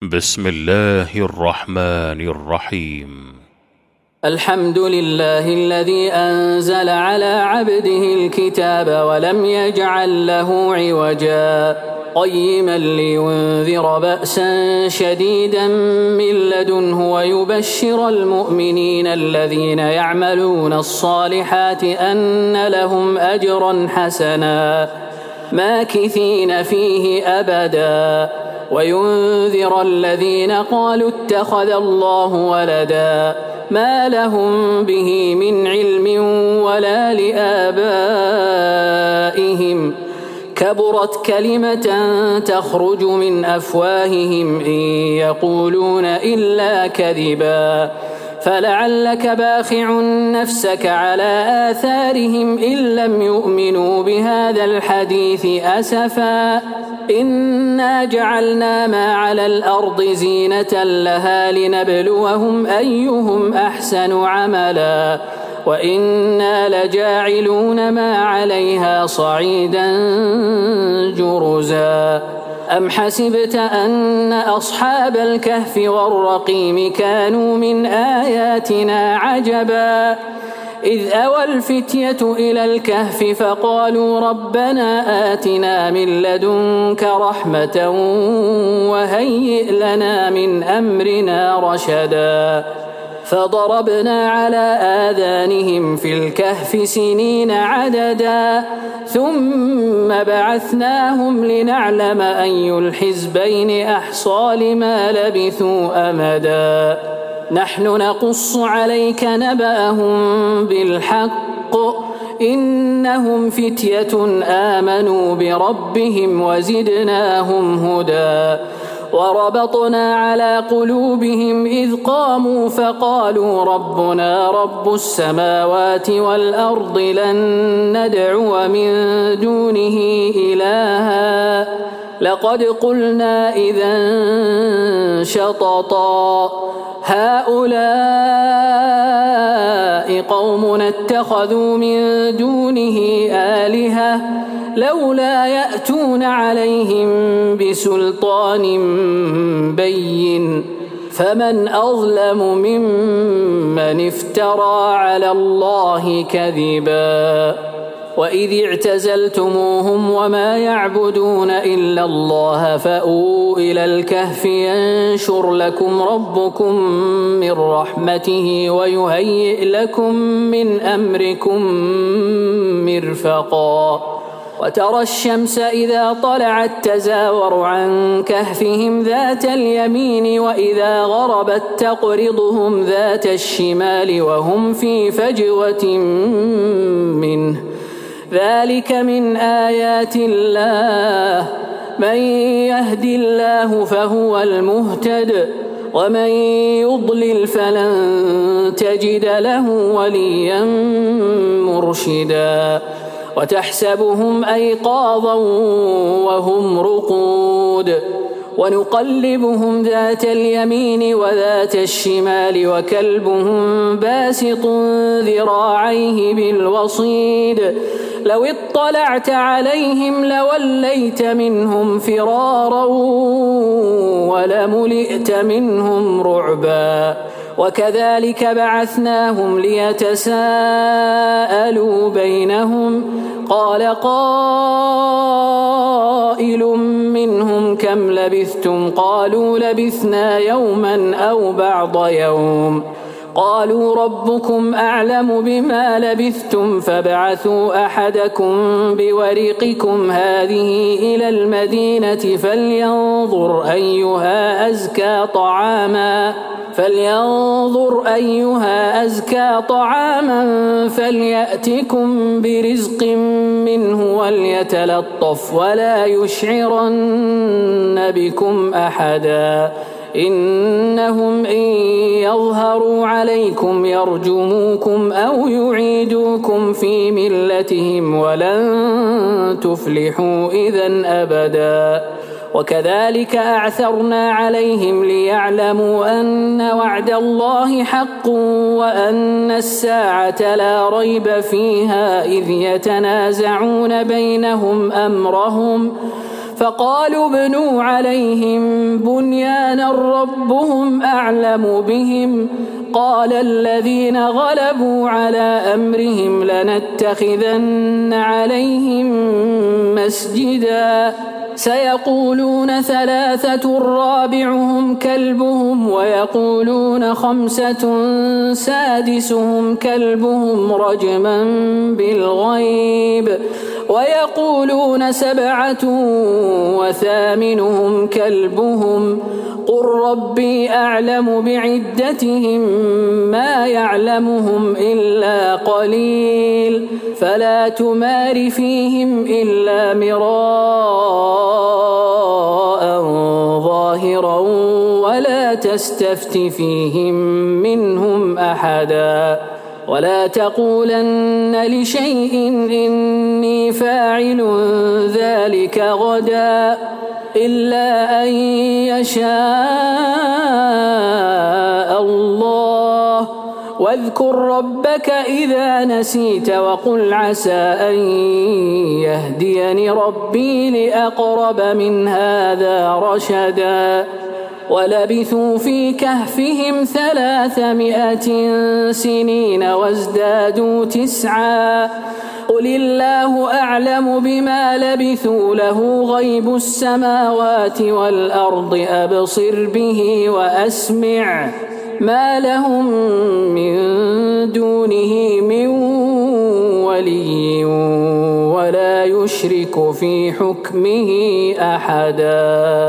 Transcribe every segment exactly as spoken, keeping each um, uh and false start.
بسم الله الرحمن الرحيم. الحمد لله الذي أنزل على عبده الكتاب ولم يجعل له عوجا قيما لينذر بأسا شديدا من لدنه ويبشر المؤمنين الذين يعملون الصالحات أن لهم أجرا حسنا ماكثين فيه أبدا وينذر الذين قالوا اتخذ الله ولدا ما لهم به من علم ولا لآبائهم كبرت كلمة تخرج من أفواههم إن يقولون إلا كذبا فلعلك باخع نفسك على آثارهم إن لم يؤمنوا بهذا الحديث أسفا إنا جعلنا ما على الأرض زينة لها لنبلوهم أيهم أحسن عملا وإنا لجاعلون ما عليها صعيدا جرزا أم حسبت أن أصحاب الكهف والرقيم كانوا من آياتنا عجبا إذ أوى الفتية إلى الكهف فقالوا ربنا آتنا من لدنك رحمة وهيئ لنا من أمرنا رشدا فضربنا على آذانهم في الكهف سنين عددا ثم بعثناهم لنعلم أي الحزبين أحصى لما لبثوا أمدا نحن نقص عليك نبأهم بالحق إنهم فتية آمنوا بربهم وزدناهم هدى وربطنا على قلوبهم إذ قاموا فقالوا ربنا رب السماوات والأرض لن ندعو من دونه إلها لقد قلنا إذا شططا هؤلاء قومنا اتخذوا من دونه آلهة لولا يأتون عليهم بسلطان بين فمن أظلم ممن افترى على الله كذبا وإذ اعتزلتموهم وما يعبدون إلا الله فأووا إلى الكهف ينشر لكم ربكم من رحمته ويهيئ لكم من أمركم مرفقا وترى الشمس إذا طلعت تزاور عن كهفهم ذات اليمين وإذا غربت تقرضهم ذات الشمال وهم في فجوة منه ذلك من آيات الله من يهد الله فهو المهتد ومن يضلل فلن تجد له وليا مرشدا وتحسبهم أيقاظا وهم رقود ونقلبهم ذات اليمين وذات الشمال وكلبهم باسط ذراعيه بالوصيد لو اطلعت عليهم لوليت منهم فرارا ولملئت منهم رعبا وكذلك بعثناهم ليتساءلوا بينهم قال قائل منهم كم لبثتم قالوا لبثنا يوما أو بعض يوم قالوا ربكم أعلم بما لبثتم فابعثوا أحدكم بورقكم هذه إلى المدينة فلينظر أيها أزكى طعاما فلينظر أيها أزكى طعاما فليأتكم برزق منه وليتلطف ولا يشعرن بكم أحدا إنهم إن يظهروا عليكم يرجموكم أو يعيدوكم في ملتهم ولن تفلحوا إذا أبدا وكذلك أعثرنا عليهم ليعلموا أن وعد الله حق وأن الساعة لا ريب فيها إذ يتنازعون بينهم أمرهم فقالوا ابنوا عليهم بنيانا من ربهم أعلم بهم قال الذين غلبوا على أمرهم لنتخذن عليهم مسجدا سيقولون ثلاثة رابعهم كلبهم ويقولون خمسة سادسهم كلبهم رجما بالغيب ويقولون سبعة وثامنهم كلبهم قل ربي أعلم بعدتهم ما يعلمهم إلا قليل فلا تمار فيهم إلا مراء ظاهرا ولا تستفت فيهم منهم أحدا ولا تقولن لشيء إني فاعل ذلك غدا إلا أن يشاء الله واذكر ربك إذا نسيت وقل عسى أن يهديني ربي لأقرب من هذا رشدا ولبثوا في كهفهم ثلاثمائة سنين وازدادوا تسعا قل الله أعلم بما لبثوا له غيب السماوات والأرض أبصر به وأسمع ما لهم من دونه من ولي ولا يشرك في حكمه أحدا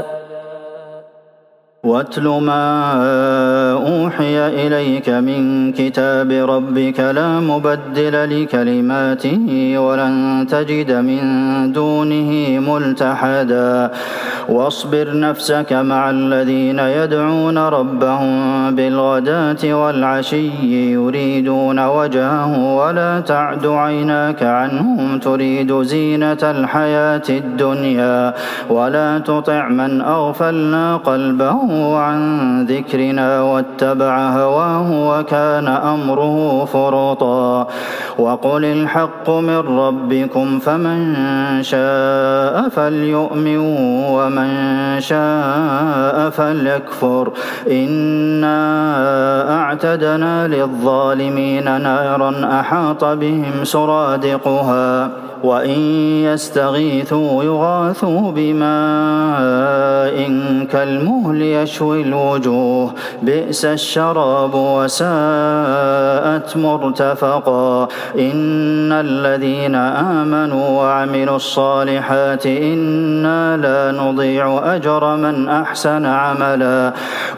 واتل ما أوحي إليك من كتاب ربك لا مبدل لكلماته ولن تجد من دونه ملتحدا واصبر نفسك مع الذين يدعون ربهم بالغداة والعشي يريدون وجهه ولا تعد عيناك عنهم تريد زينة الحياة الدنيا ولا تطع من أغفلنا قلبه عن ذكرنا واتبع هواه وكان أمره فرطا وقل الحق من ربكم فمن شاء فليؤمن ومن شاء فليكفر إنا أعتدنا للظالمين نارا أحاط بهم سرادقها وإن يستغيثوا يغاثوا بماء كالمهل يشوي الوجوه بئس الشراب وساءت مرتفقا إن الذين آمنوا وعملوا الصالحات إنا لا نضيع أجر من أحسن عملا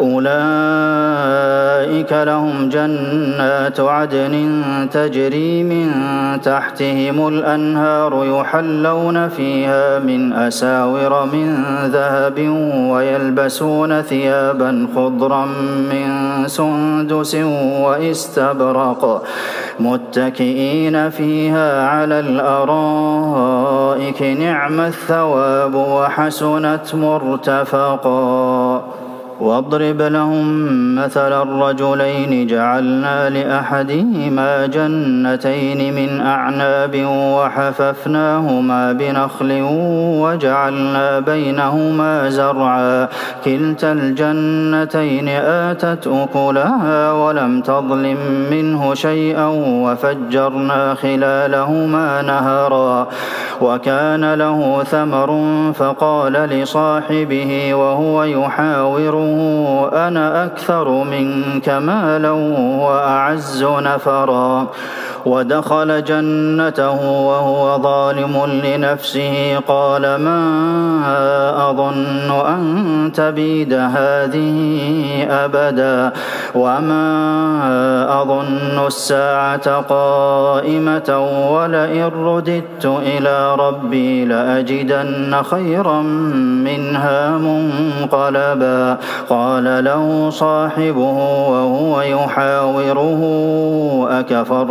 أولئك لهم جنات عدن تجري من تحتهم الأنهار يحلون فيها من أساور من ذهب ويلبسون ثيابا خضرا من سندس واستبرق متكئين فيها على الأرائك نعم الثواب وحسنت مرتفقا واضرب لهم مثل الرجلين جعلنا لأحدهما جنتين من أعناب وحففناهما بنخل وجعلنا بينهما زرعا كلتا الجنتين آتت أكلها ولم تظلم منه شيئا وفجرنا خلالهما نهرا وكان له ثمر فقال لصاحبه وهو يحاوره أنا أكثر منك مالا وأعز نفرا ودخل جنته وهو ظالم لنفسه قال ما أظن أن تبيد هذه أبدا وما أظن الساعة قائمة ولئن رددت إلى ربي لأجدن خيرا منها منقلبا قال له صاحبه وهو يحاوره أكفرت بالله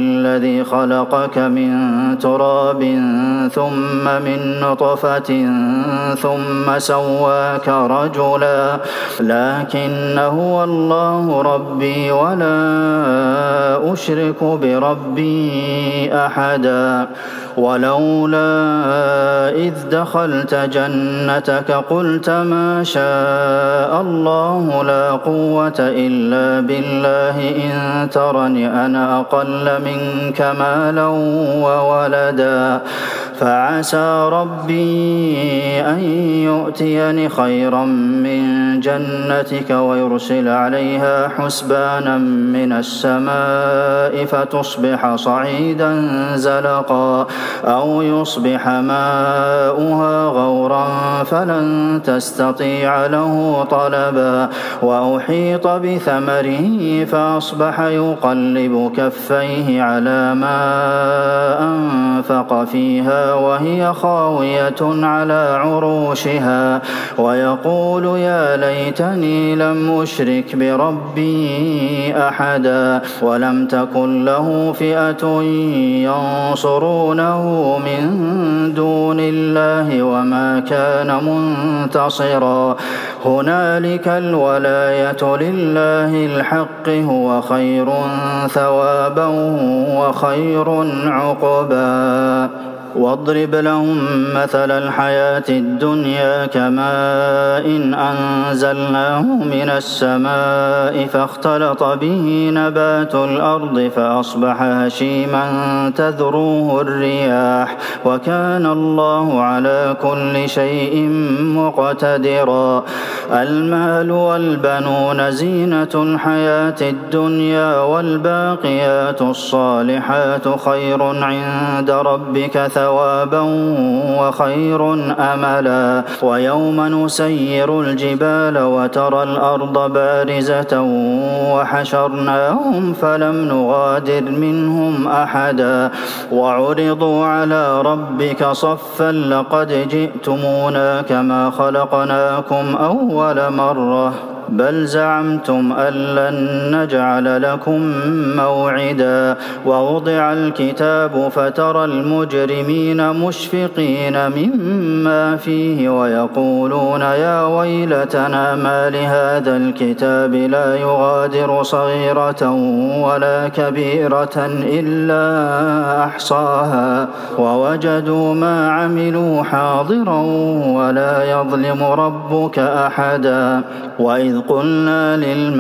الذي خلقك من تراب ثم من نطفة ثم سواك رجلا لكن هو الله ربي ولا أشرك بربي أحدا ولولا إذ دخلت جنتك قلت ما شاء الله لا قوة إلا بالله إن ترني أنا أقل منك مالا وولدا فعسى ربي أن يؤتيني خيرا من جنتك ويرسل عليها حسبانا من السماء فتصبح صعيدا زلقا أو يصبح ماؤها غورا فلن تستطيع له طلبا وأحيط بثمره فأصبح يقلب كفيه على ما أنفق فيها وهي خاوية على عروشها ويقول يا ليتني لم أشرك بربي أحدا ولم تكن له فئة ينصرونه من دون الله وما كان منتصرا هنالك الولاية لله الحق هو خير ثوابا وخير عقبا واضرب لهم مثل الحياة الدنيا كماء إن أنزلناه من السماء فاختلط به نبات الأرض فأصبح هشيما تذروه الرياح وكان الله على كل شيء مقتدرا المال والبنون زينة الحياة الدنيا والباقيات الصالحات خير عند ربك ثوابا وخير أملا ويوم نسير الجبال وترى الأرض بارزة وحشرناهم فلم نغادر منهم أحدا وعرضوا على ربك صفا لقد جئتمونا كما خلقناكم أول مرة بل زعمتم أن لن نجعل لكم موعدا ووضع الكتاب فترى المجرمين مشفقين مما فيه ويقولون يا ويلتنا ما لهذا الكتاب لا يغادر صغيرة ولا كبيرة إلا أحصاها ووجدوا ما عملوا حاضرا ولا يظلم ربك أحدا وإذ قلنا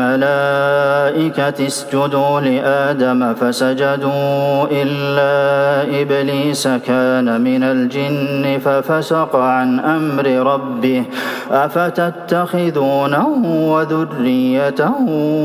للملائكة اسجدوا لآدم فسجدوا إلا إبليس كان من الجن ففسق عن أمر ربه أفتتخذونه وذريته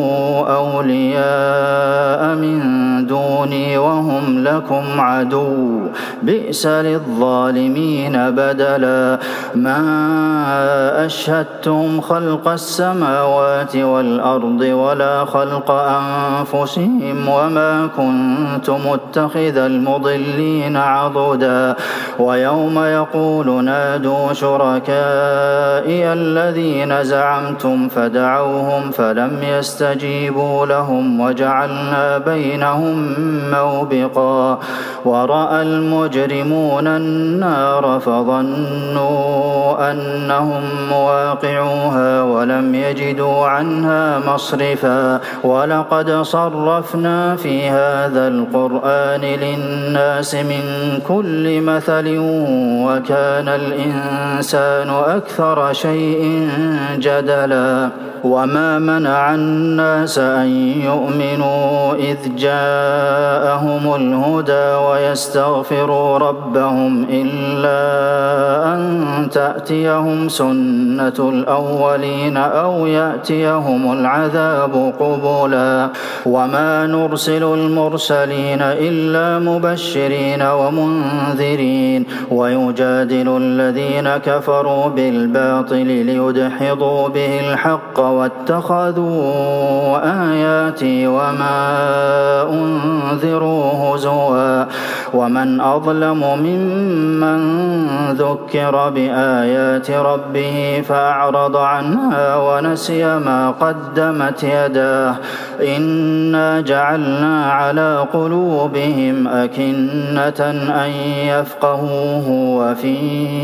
أولياء من دوني وهم لكم عدو بئس للظالمين بدلا ما أشهدتم خلق السماوات والأرض ولا خلق أنفسهم وما كنت متخذ المضلين عضدا ويوم يقول نادوا شركائي الذين زعمتم فدعوهم فلم يستجيبوا لهم وجعلنا بينهم موبقا ورأى المجرمون النار فظنوا أنهم مواقعوها ولم يجدوا عنها مصرفا ولقد صرفنا في هذا القرآن للناس من كل مثل وكان الإنسان أكثر شيء جدلا وما منع الناس أن يؤمنوا إذ جاءهم الهدى ويستغفروا ربهم إلا أن تأتيهم سنة الأولين أو يأتيهم العذاب قبلا وما نرسل المرسلين إلا مبشرين ومنذرين ويجادل الذين كفروا بالباطل ليدحضوا به الحق واتخذوا آياتي وما أنذروا هزوا ومن أظلم ممن ذكر بآيات ربه فأعرض عنها ونسي ما قدمت يداه إنا جعلنا على قلوبهم أكنة أن يفقهوه وفي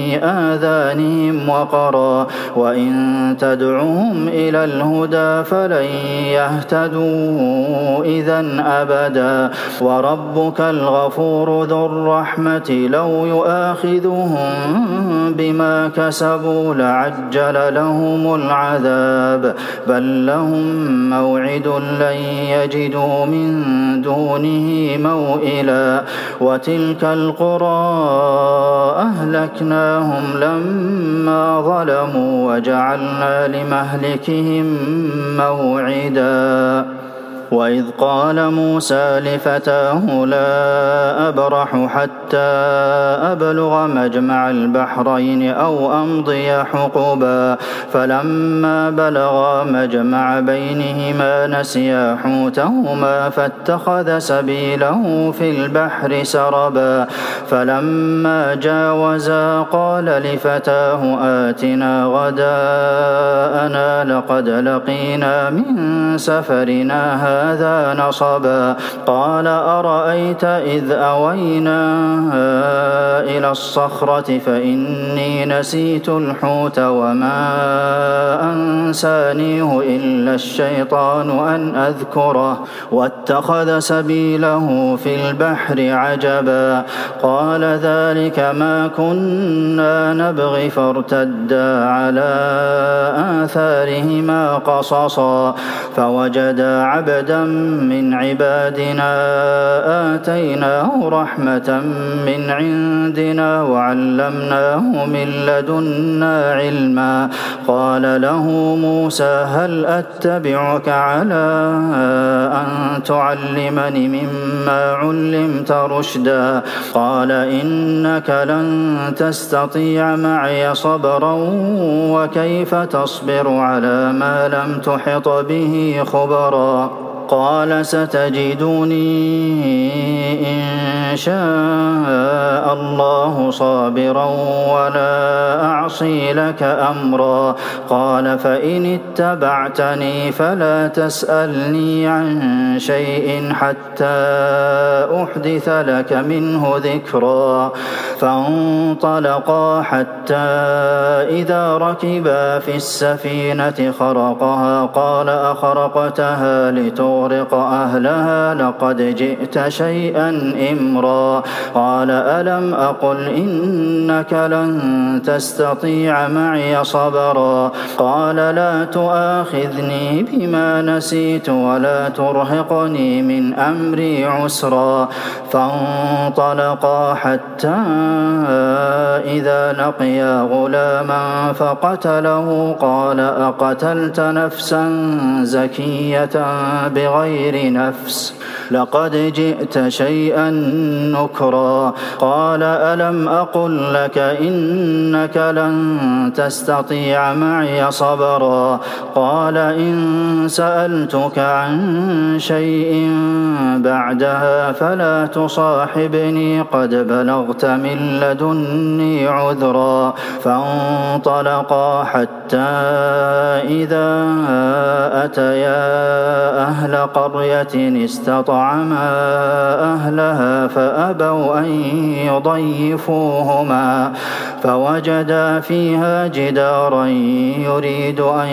آذانهم وقرا وإن تدعوهم إلى الهدى فلن يهتدوا إذن أبدا وربك الغفور ذو الرحمة لو يؤاخذهم بما كسبوا لعجل لهم العذاب بل لهم موعد لن يجدوا من دونه موئلا وتلك القرى أهلكناهم لما ظلموا وجعلنا لمهلكهم موعدا وإذ قال موسى لفتاه لا أبرح حتى أبلغ مجمع البحرين أو أمضي حقبا فلما بلغا مجمع بينهما نسيا حوتهما فاتخذ سبيله في البحر سربا فلما جاوزا قال لفتاه آتنا غداءنا لقد لقينا من سفرنا هذا هذا نصبا قال أرأيت إذ أوينا إلى الصخرة فإني نسيت الحوت وما أنسانيه إلا الشيطان أن أذكره واتخذ سبيله في البحر عجبا قال ذلك ما كنا نبغي فارتدا على آثارهما قصصا فوجدا عبدا من عبادنا آتيناه رحمة من عندنا وعلمناه من لدنا علما قال له موسى هل أتبعك على أن تعلمني مما علمت رشدا قال إنك لن تستطيع معي صبرا وكيف تصبر على ما لم تحط به خبرا قال ستجدوني إن شاء الله صابرا ولا أعصي لك أمرا قال فإن اتبعتني فلا تسألني عن شيء حتى أحدث لك منه ذكرا فانطلقا حتى إذا ركبا في السفينة خرقها قال أخرقتها لتغرق أهلها لقد جئت شيئا إمرا قال ألم أقل إنك لن تستطيع معي صبرا قال لا تؤاخذني بما نسيت ولا ترهقني من أمري عسرا فانطلقا حتى إذا لقيا غلاما فقتله قال أقتلت نفسا زكية بغير نفس لقد جئت شيئا نكرا قال ألم أقل لك إنك لن تستطيع معي صبرا قال إن سألتك عن شيء بعدها فلا تصاحبني قد بلغت من لدني عذرا فانطلقا حتى إذا أتيا أهل قرية استطعما أهلها فأبوا أن يضيفوهما فوجدا فيها جدارا يريد أن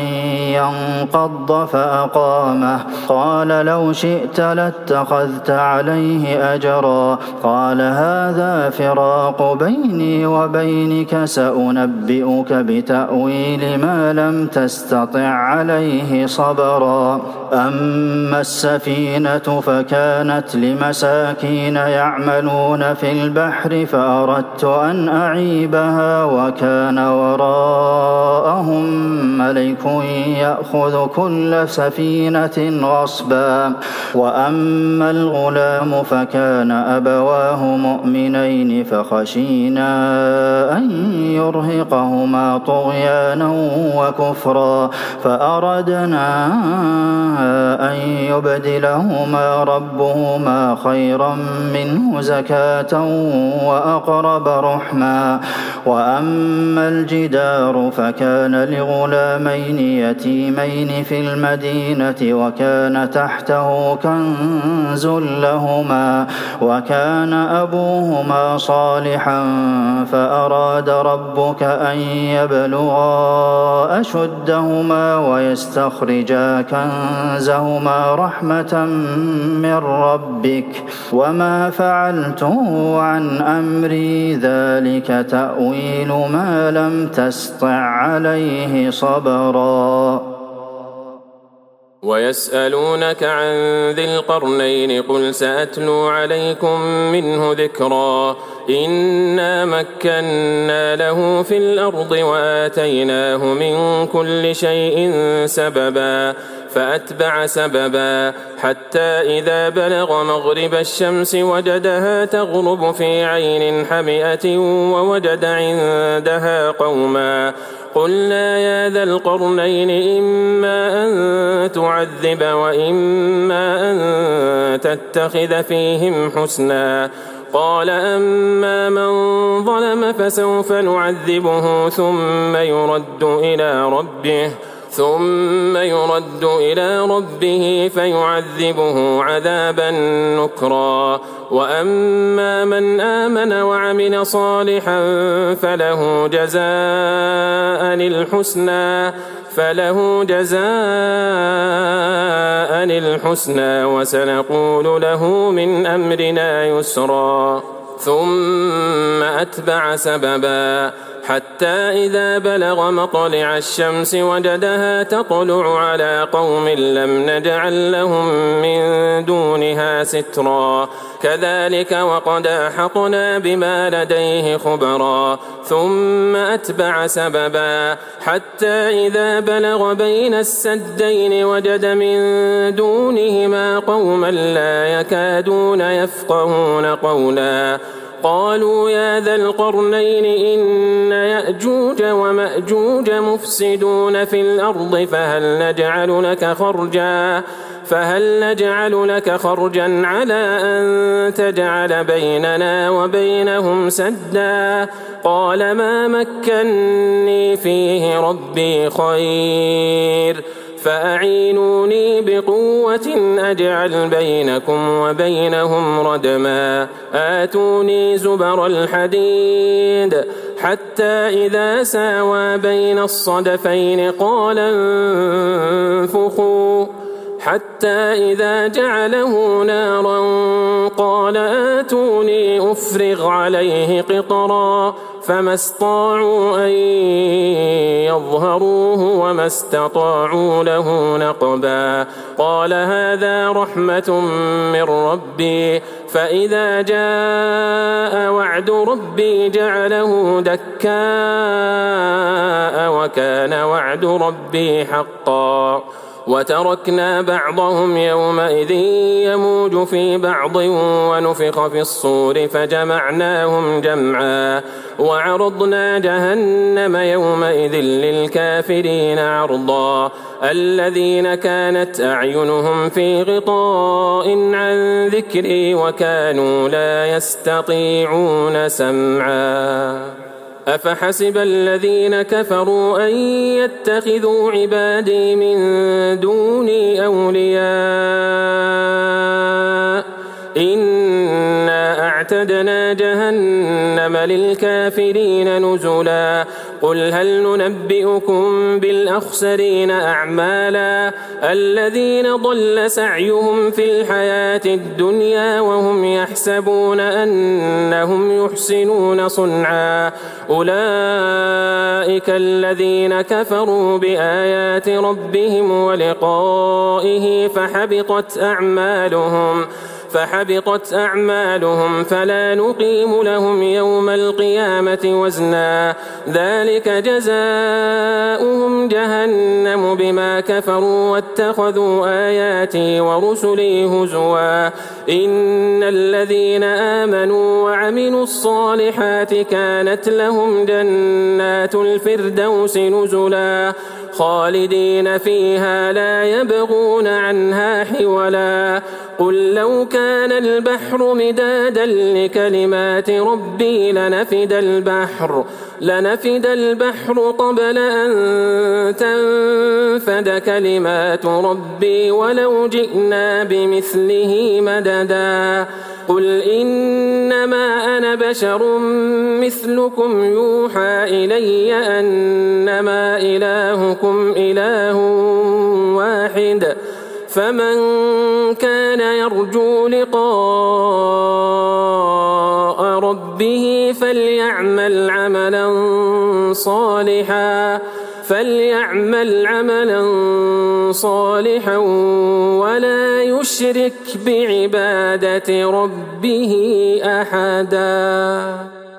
ينقض فأقامه قال لو شئت لاتخذت عليه أجرا قال هذا فراق بيني وبينك سأنبئك بتأويل ما لم تستطع عليه صبرا أما السفينة فكانت لمساكين يعملون في البحر فأردت أن أعيبها فأرسلناها وكان وراءهم ملك يأخذ كل سفينة غصبا. وأما الغلام فكان أبواه مؤمنين فخشينا أن يرهقهما طغيانا وكفرا فأردنا أن يبدلهما ربهما خيرا منه زكاة وأقرب رحما. وأما الجدار فكان لغلامين يتيمين في المدينة وكان تحته كنز لهما وكان أبوهما صالحا فأراد ربك أن يبلغا أشدهما ويستخرجا كنزهما رحمة من ربك وما فعلته عن أمري ذلك تأويل ما لم تسطع عليه صبرا. ويسألونك عن ذي القرنين قل سأتلو عليكم منه ذكرا. إنا مكنا له في الأرض وآتيناه من كل شيء سببا فأتبع سببا حتى إذا بلغ مغرب الشمس وجدها تغرب في عين حمئة ووجد عندها قوما قلنا يا ذا القرنين إما أن تعذب وإما أن تتخذ فيهم حسنا. قال أما من ظلم فسوف نعذبه ثم يرد إلى ربه ثم يرد إلى ربه فيعذبه عذابا نكرا. وأما من آمن وعمل صالحا فله جزاء الحسنى فله جزاء الحسنى وسنقول له من أمرنا يسرا. ثم أتبع سببا حتى إذا بلغ مطلع الشمس وجدها تطلع على قوم لم نجعل لهم من دونها سترا كذلك وقد أحطنا بما لديه خبرا. ثم أتبع سببا حتى إذا بلغ بين السدين وجد من دونهما قوما لا يكادون يفقهون قولا قالوا يا ذا القرنين إن يأجوج ومأجوج مفسدون في الأرض فهل نجعل لك خرجا فهل نجعل لك خرجا على أن تجعل بيننا وبينهم سدا. قال ما مكني فيه ربي خير فأعينوني بقوة أجعل بينكم وبينهم ردما. آتوني زبر الحديد حتى إذا ساوى بين الصدفين قال انفخوا حتى إذا جعله نارا قال آتوني أفرغ عليه قطرا فما استطاعوا أن يظهروه وما استطاعوا له نقبا. قال هذا رحمة من ربي فإذا جاء وعد ربي جعله دكاء وكان وعد ربي حقا. وتركنا بعضهم يومئذ يموج في بعض ونفخ في الصور فجمعناهم جمعا وعرضنا جهنم يومئذ للكافرين عرضا. الذين كانت أعينهم في غطاء عن ذكري وكانوا لا يستطيعون سمعا. أفحسب الذين كفروا أن يتخذوا عبادي من دوني أولياء إنا أعتدنا جهنم للكافرين نزلا. قل هل ننبئكم بالأخسرين أعمالا الذين ضل سعيهم في الحياة الدنيا وهم يحسبون أنهم يحسنون صنعا. أولئك الذين كفروا بآيات ربهم ولقائه فحبطت أعمالهم فحبطت أعمالهم فلا نقيم لهم يوم القيامة وزنا ذلك جزاؤهم جهنم بما كفروا واتخذوا آياتي ورسلي هزوا إن الذين آمنوا وعملوا الصالحات كانت لهم جنات الفردوس نزلا خالدين فيها لا يبغون عنها حولا قل لو كان البحر مدادا لكلمات ربي لنفد البحر لنفد البحر قبل أن تنفد كلمات ربي ولو جئنا بمثله مددا قل إنما أنا بشر مثلكم يوحى إلي أنما إلهكم إله واحد فمن كان يرجو لقاء ربه فليعمل عملا صالحا فليعمل عملا صالحا ولا يشرك بعبادة ربه أحدا.